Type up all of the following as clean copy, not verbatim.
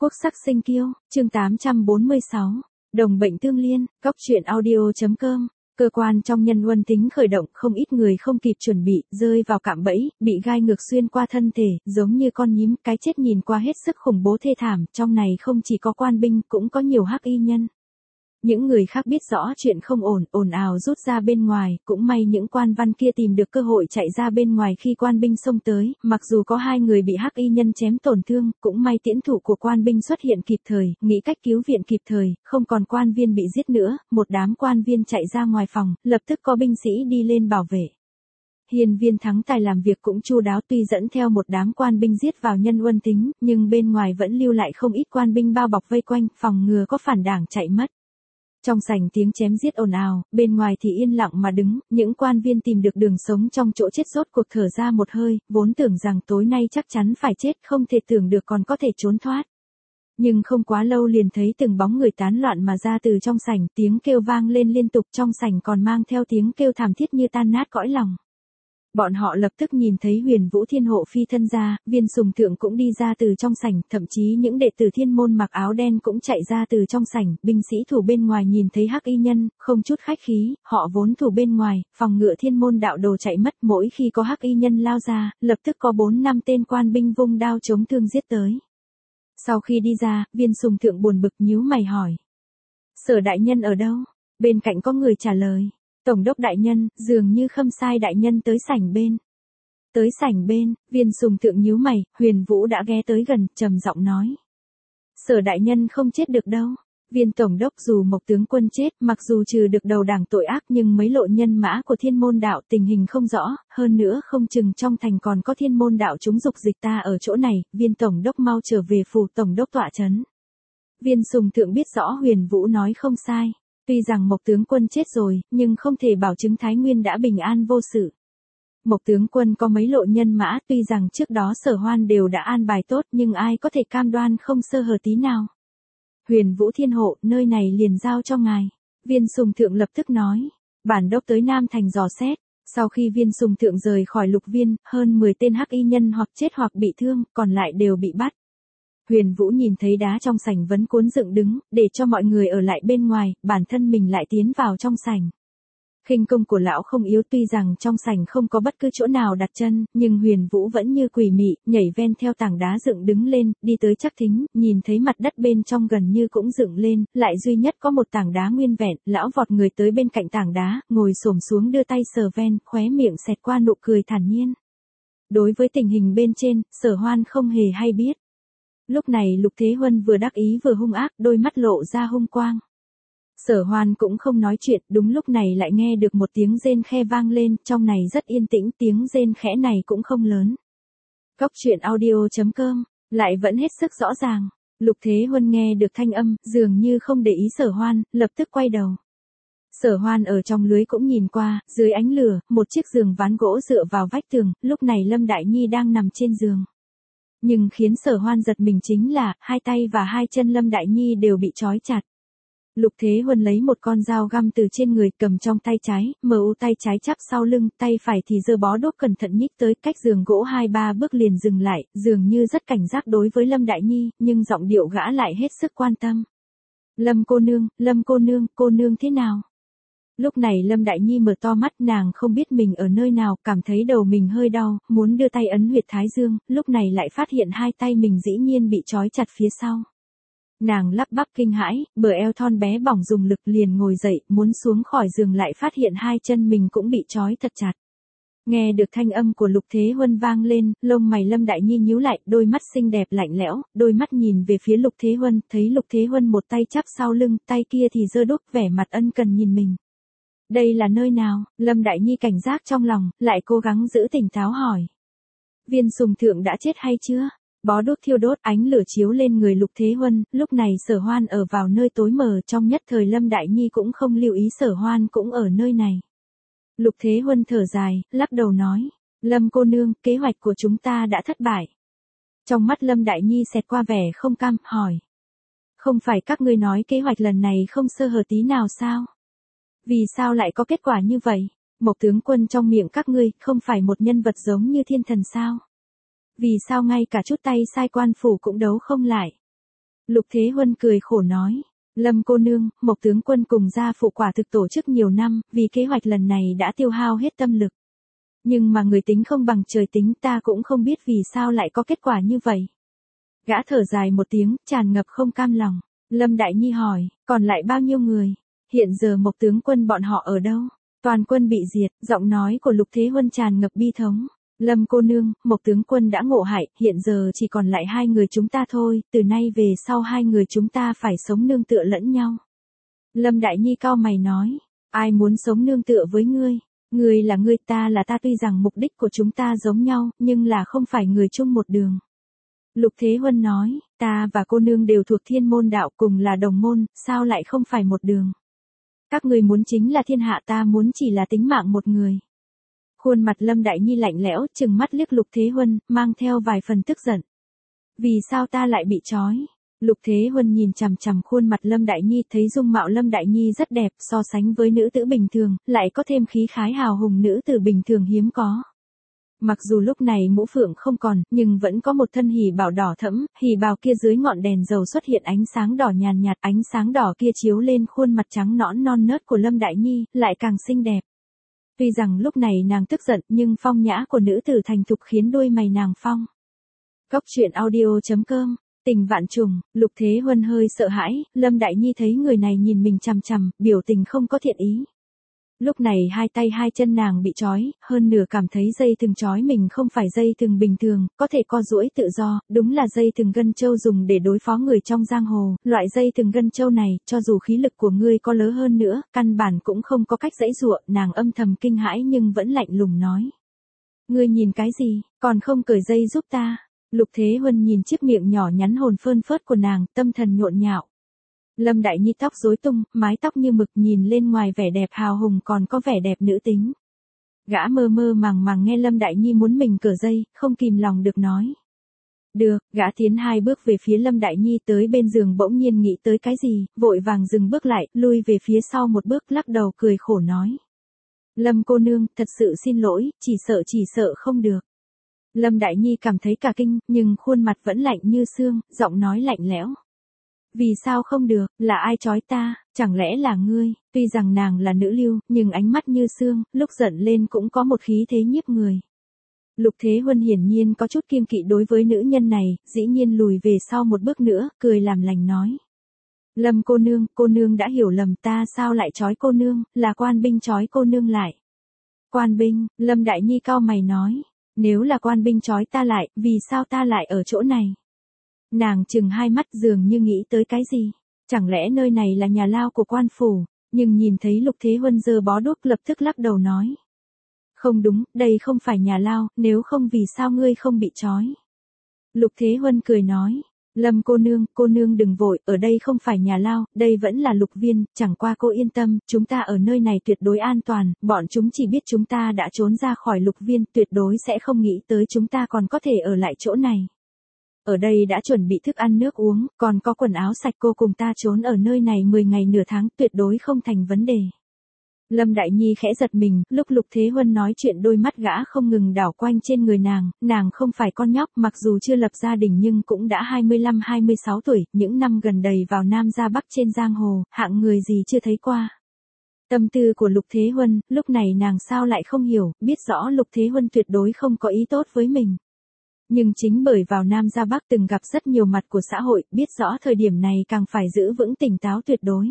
Quốc sắc sinh kiêu, chương 846, đồng bệnh tương liên, góc truyện audio.com. Cơ quan trong nhân luân tính khởi động, không ít người không kịp chuẩn bị, rơi vào cạm bẫy, bị gai ngược xuyên qua thân thể, giống như con nhím, cái chết nhìn qua hết sức khủng bố thê thảm, trong này không chỉ có quan binh, cũng có nhiều hắc y nhân. Những người khác biết rõ chuyện không ổn, ồn ào rút ra bên ngoài, cũng may những quan văn kia tìm được cơ hội chạy ra bên ngoài khi quan binh xông tới, mặc dù có 2 người bị hắc y nhân chém tổn thương, cũng may tiễn thủ của quan binh xuất hiện kịp thời, nghĩ cách cứu viện kịp thời, không còn quan viên bị giết nữa, một đám quan viên chạy ra ngoài phòng, lập tức có binh sĩ đi lên bảo vệ. Hiền viên Thắng Tài làm việc cũng chu đáo, tuy dẫn theo một đám quan binh giết vào nhân luân tính, nhưng bên ngoài vẫn lưu lại không ít quan binh bao bọc vây quanh, phòng ngừa có phản đảng chạy mất. Trong sảnh tiếng chém giết ồn ào, bên ngoài thì yên lặng mà đứng, những quan viên tìm được đường sống trong chỗ chết rốt cuộc thở ra một hơi, vốn tưởng rằng tối nay chắc chắn phải chết, không thể tưởng được còn có thể trốn thoát. Nhưng không quá lâu liền thấy từng bóng người tán loạn mà ra từ trong sảnh, tiếng kêu vang lên liên tục, trong sảnh còn mang theo tiếng kêu thảm thiết như tan nát cõi lòng. Bọn họ lập tức nhìn thấy Huyền Vũ Thiên Hộ phi thân ra, Viên Sùng Thượng cũng đi ra từ trong sảnh, thậm chí những đệ tử Thiên môn mặc áo đen cũng chạy ra từ trong sảnh, binh sĩ thủ bên ngoài nhìn thấy hắc y nhân, không chút khách khí, họ vốn thủ bên ngoài, phòng ngựa Thiên môn đạo đồ chạy mất, mỗi khi có hắc y nhân lao ra, lập tức có 4-5 tên quan binh vung đao chống thương giết tới. Sau khi đi ra, Viên Sùng Thượng buồn bực nhíu mày hỏi: Sở đại nhân ở đâu? Bên cạnh có người trả lời: Tổng đốc đại nhân, dường như Khâm Sai đại nhân tới sảnh bên. Tới sảnh bên, Viên Sùng Thượng nhíu mày, Huyền Vũ đã ghé tới gần, trầm giọng nói: Sở đại nhân không chết được đâu. Viên tổng đốc, dù Mộc tướng quân chết, mặc dù trừ được đầu đảng tội ác, nhưng mấy lộ nhân mã của Thiên môn đạo tình hình không rõ, hơn nữa không chừng trong thành còn có Thiên môn đạo chúng dục dịch ta ở chỗ này, Viên tổng đốc mau trở về phủ tổng đốc tọa trấn. Viên Sùng Thượng biết rõ Huyền Vũ nói không sai. Tuy rằng Mộc tướng quân chết rồi, nhưng không thể bảo chứng Thái Nguyên đã bình an vô sự. Mộc tướng quân có mấy lộ nhân mã, tuy rằng trước đó Sở Hoan đều đã an bài tốt, nhưng ai có thể cam đoan không sơ hở tí nào. Huyền Vũ Thiên Hộ, nơi này liền giao cho ngài. Viên Sùng Thượng lập tức nói. Bản đốc tới Nam Thành dò xét. Sau khi Viên Sùng Thượng rời khỏi Lục Viên, hơn 10 tên hắc y nhân hoặc chết hoặc bị thương, còn lại đều bị bắt. Huyền Vũ nhìn thấy đá trong sảnh vẫn cuốn dựng đứng, để cho mọi người ở lại bên ngoài, bản thân mình lại tiến vào trong sảnh. Khinh công của lão không yếu, tuy rằng trong sảnh không có bất cứ chỗ nào đặt chân, nhưng Huyền Vũ vẫn như quỷ mị, nhảy ven theo tảng đá dựng đứng lên, đi tới chắc thính, nhìn thấy mặt đất bên trong gần như cũng dựng lên, lại duy nhất có một tảng đá nguyên vẹn, lão vọt người tới bên cạnh tảng đá, ngồi xổm xuống đưa tay sờ ven, khóe miệng xẹt qua nụ cười thản nhiên. Đối với tình hình bên trên, Sở Hoan không hề hay biết. Lúc này Lục Thế Huân vừa đắc ý vừa hung ác, đôi mắt lộ ra hung quang. Sở Hoan cũng không nói chuyện, đúng lúc này lại nghe được một tiếng rên khe vang lên, trong này rất yên tĩnh, tiếng rên khẽ này cũng không lớn. Góc truyện audio.com, lại vẫn hết sức rõ ràng. Lục Thế Huân nghe được thanh âm, dường như không để ý Sở Hoan, lập tức quay đầu. Sở Hoan ở trong lưới cũng nhìn qua, dưới ánh lửa, một chiếc giường ván gỗ dựa vào vách tường, lúc này Lâm Đại Nhi đang nằm trên giường. Nhưng khiến Sở Hoan giật mình chính là, 2 tay và 2 chân Lâm Đại Nhi đều bị trói chặt. Lục Thế Huân lấy một con dao găm từ trên người, cầm trong tay trái, MU tay trái chắp sau lưng, tay phải thì giơ bó đuốc cẩn thận nhích tới, cách giường gỗ 2-3 bước liền dừng lại, dường như rất cảnh giác đối với Lâm Đại Nhi, nhưng giọng điệu gã lại hết sức quan tâm. Lâm cô nương thế nào? Lúc này Lâm Đại Nhi mở to mắt, nàng không biết mình ở nơi nào, cảm thấy đầu mình hơi đau, muốn đưa tay ấn huyệt thái dương, lúc này lại phát hiện 2 tay mình dĩ nhiên bị trói chặt phía sau. Nàng lắp bắp kinh hãi, bờ eo thon bé bỏng dùng lực liền ngồi dậy, muốn xuống khỏi giường lại phát hiện 2 chân mình cũng bị trói thật chặt. Nghe được thanh âm của Lục Thế Huân vang lên, lông mày Lâm Đại Nhi nhíu lại, đôi mắt xinh đẹp lạnh lẽo, đôi mắt nhìn về phía Lục Thế Huân, thấy Lục Thế Huân một tay chắp sau lưng, tay kia thì giơ đuốc, vẻ mặt ân cần nhìn mình. Đây là nơi nào? Lâm Đại Nhi cảnh giác trong lòng, lại cố gắng giữ tỉnh táo hỏi. Viên Sùng Thượng đã chết hay chưa? Bó đuốc thiêu đốt, ánh lửa chiếu lên người Lục Thế Huân, lúc này Sở Hoan ở vào nơi tối mờ, trong nhất thời Lâm Đại Nhi cũng không lưu ý Sở Hoan cũng ở nơi này. Lục Thế Huân thở dài, lắc đầu nói, Lâm cô nương, kế hoạch của chúng ta đã thất bại. Trong mắt Lâm Đại Nhi xẹt qua vẻ không cam, hỏi. Không phải các ngươi nói kế hoạch lần này không sơ hở tí nào sao? Vì sao lại có kết quả như vậy? Mộc tướng quân trong miệng các ngươi không phải một nhân vật giống như thiên thần sao? Vì sao ngay cả chút tay sai quan phủ cũng đấu không lại? Lục Thế Huân cười khổ nói. Lâm cô nương, Mộc tướng quân cùng gia phụ quả thực tổ chức nhiều năm, vì kế hoạch lần này đã tiêu hao hết tâm lực. Nhưng mà người tính không bằng trời tính, ta cũng không biết vì sao lại có kết quả như vậy. Gã thở dài một tiếng, tràn ngập không cam lòng. Lâm Đại Nhi hỏi, còn lại bao nhiêu người? Hiện giờ Mộc tướng quân bọn họ ở đâu? Toàn quân bị diệt, giọng nói của Lục Thế Huân tràn ngập bi thống. Lâm cô nương, Mộc tướng quân đã ngộ hại, hiện giờ chỉ còn lại 2 người chúng ta thôi, từ nay về sau 2 người chúng ta phải sống nương tựa lẫn nhau. Lâm Đại Nhi cau mày nói, ai muốn sống nương tựa với ngươi? Ngươi là ngươi, ta là ta, tuy rằng mục đích của chúng ta giống nhau, nhưng là không phải người chung một đường. Lục Thế Huân nói, ta và cô nương đều thuộc Thiên Môn đạo, cùng là đồng môn, sao lại không phải một đường? Các ngươi muốn chính là thiên hạ, ta muốn chỉ là tính mạng một người. Khuôn mặt Lâm Đại Nhi lạnh lẽo, trừng mắt liếc Lục Thế Huân, mang theo vài phần tức giận. Vì sao ta lại bị trói? Lục Thế Huân nhìn chằm chằm khuôn mặt Lâm Đại Nhi, thấy dung mạo Lâm Đại Nhi rất đẹp, so sánh với nữ tử bình thường, lại có thêm khí khái hào hùng nữ tử bình thường hiếm có. Mặc dù lúc này mũ phượng không còn, nhưng vẫn có một thân hỉ bào đỏ thẫm, hỉ bào kia dưới ngọn đèn dầu xuất hiện ánh sáng đỏ nhàn nhạt, ánh sáng đỏ kia chiếu lên khuôn mặt trắng nõn non nớt của Lâm Đại Nhi, lại càng xinh đẹp. Tuy rằng lúc này nàng tức giận, nhưng phong nhã của nữ tử thành thục khiến đôi mày nàng phong. Góc truyện audio.com, tình vạn trùng. Lục Thế Huân hơi sợ hãi, Lâm Đại Nhi thấy người này nhìn mình chằm chằm, biểu tình không có thiện ý. Lúc này hai tay hai chân nàng bị trói, hơn nửa cảm thấy dây thừng trói mình không phải dây thừng bình thường, có thể co duỗi tự do, đúng là dây thừng gân châu dùng để đối phó người trong giang hồ, loại dây thừng gân châu này, cho dù khí lực của ngươi có lớn hơn nữa, căn bản cũng không có cách giãy giụa, nàng âm thầm kinh hãi nhưng vẫn lạnh lùng nói. Ngươi nhìn cái gì, còn không cởi dây giúp ta? Lục Thế Huân nhìn chiếc miệng nhỏ nhắn hồn phơn phớt của nàng, tâm thần nhộn nhạo. Lâm Đại Nhi tóc rối tung, mái tóc như mực, nhìn lên ngoài vẻ đẹp hào hùng còn có vẻ đẹp nữ tính. Gã mơ mơ màng màng nghe Lâm Đại Nhi muốn mình cởi dây, không kìm lòng được nói. Được, gã tiến 2 bước về phía Lâm Đại Nhi, tới bên giường bỗng nhiên nghĩ tới cái gì, vội vàng dừng bước lại, lui về phía sau một bước, lắc đầu cười khổ nói. Lâm cô nương, thật sự xin lỗi, chỉ sợ không được. Lâm Đại Nhi cảm thấy cả kinh, nhưng khuôn mặt vẫn lạnh như xương, giọng nói lạnh lẽo. Vì sao không được, là ai trói ta, chẳng lẽ là ngươi? Tuy rằng nàng là nữ lưu, nhưng ánh mắt như xương, lúc giận lên cũng có một khí thế nhiếp người. Lục Thế Huân hiển nhiên có chút kiêng kỵ đối với nữ nhân này, dĩ nhiên lùi về sau một bước nữa, cười làm lành nói. Lâm cô nương đã hiểu lầm, ta sao lại trói cô nương, là quan binh trói cô nương lại. Quan binh, Lâm Đại Nhi cau mày nói, nếu là quan binh trói ta lại, vì sao ta lại ở chỗ này? Nàng chừng 2 mắt dường như nghĩ tới cái gì, chẳng lẽ nơi này là nhà lao của quan phủ, nhưng nhìn thấy Lục Thế Huân giơ bó đuốc lập tức lắc đầu nói. Không đúng, đây không phải nhà lao, nếu không vì sao ngươi không bị trói? Lục Thế Huân cười nói, Lâm cô nương đừng vội, ở đây không phải nhà lao, đây vẫn là Lục Viên, chẳng qua cô yên tâm, chúng ta ở nơi này tuyệt đối an toàn, bọn chúng chỉ biết chúng ta đã trốn ra khỏi Lục Viên, tuyệt đối sẽ không nghĩ tới chúng ta còn có thể ở lại chỗ này. Ở đây đã chuẩn bị thức ăn nước uống, còn có quần áo sạch, cô cùng ta trốn ở nơi này 10 ngày nửa tháng, tuyệt đối không thành vấn đề. Lâm Đại Nhi khẽ giật mình, lúc Lục Thế Huân nói chuyện đôi mắt gã không ngừng đảo quanh trên người nàng không phải con nhóc, mặc dù chưa lập gia đình nhưng cũng đã 25-26 tuổi, những năm gần đây vào Nam ra Bắc trên giang hồ, hạng người gì chưa thấy qua. Tâm tư của Lục Thế Huân, lúc này nàng sao lại không hiểu, biết rõ Lục Thế Huân tuyệt đối không có ý tốt với mình. Nhưng chính bởi vào Nam ra Bắc từng gặp rất nhiều mặt của xã hội, biết rõ thời điểm này càng phải giữ vững tỉnh táo tuyệt đối.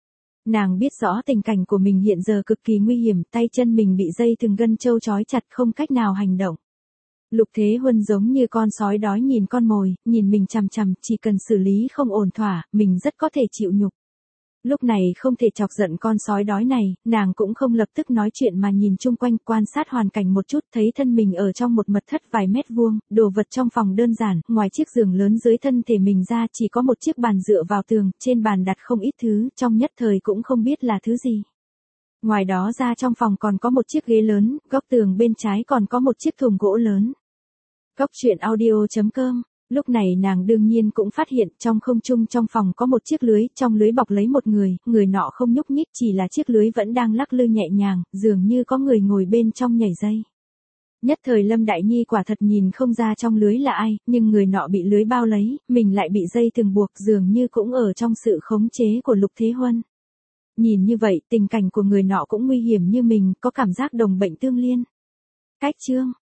Nàng biết rõ tình cảnh của mình hiện giờ cực kỳ nguy hiểm, tay chân mình bị dây thừng gân châu trói chặt không cách nào hành động. Lục Thế Huân giống như con sói đói nhìn con mồi, nhìn mình chằm chằm, chỉ cần xử lý không ổn thỏa, mình rất có thể chịu nhục. Lúc này không thể chọc giận con sói đói này, nàng cũng không lập tức nói chuyện mà nhìn chung quanh, quan sát hoàn cảnh một chút, thấy thân mình ở trong một mật thất vài mét vuông, đồ vật trong phòng đơn giản, ngoài chiếc giường lớn dưới thân thể mình ra chỉ có một chiếc bàn dựa vào tường, trên bàn đặt không ít thứ, trong nhất thời cũng không biết là thứ gì. Ngoài đó ra trong phòng còn có một chiếc ghế lớn, góc tường bên trái còn có một chiếc thùng gỗ lớn. Góc truyện audio.com. Lúc này nàng đương nhiên cũng phát hiện trong không trung trong phòng có một chiếc lưới, trong lưới bọc lấy một người, người nọ không nhúc nhích, chỉ là chiếc lưới vẫn đang lắc lư nhẹ nhàng, dường như có người ngồi bên trong nhảy dây. Nhất thời Lâm Đại Nhi quả thật nhìn không ra trong lưới là ai, nhưng người nọ bị lưới bao lấy, mình lại bị dây thừng buộc, dường như cũng ở trong sự khống chế của Lục Thế Huân. Nhìn như vậy, tình cảnh của người nọ cũng nguy hiểm như mình, có cảm giác đồng bệnh tương liên. Cách chương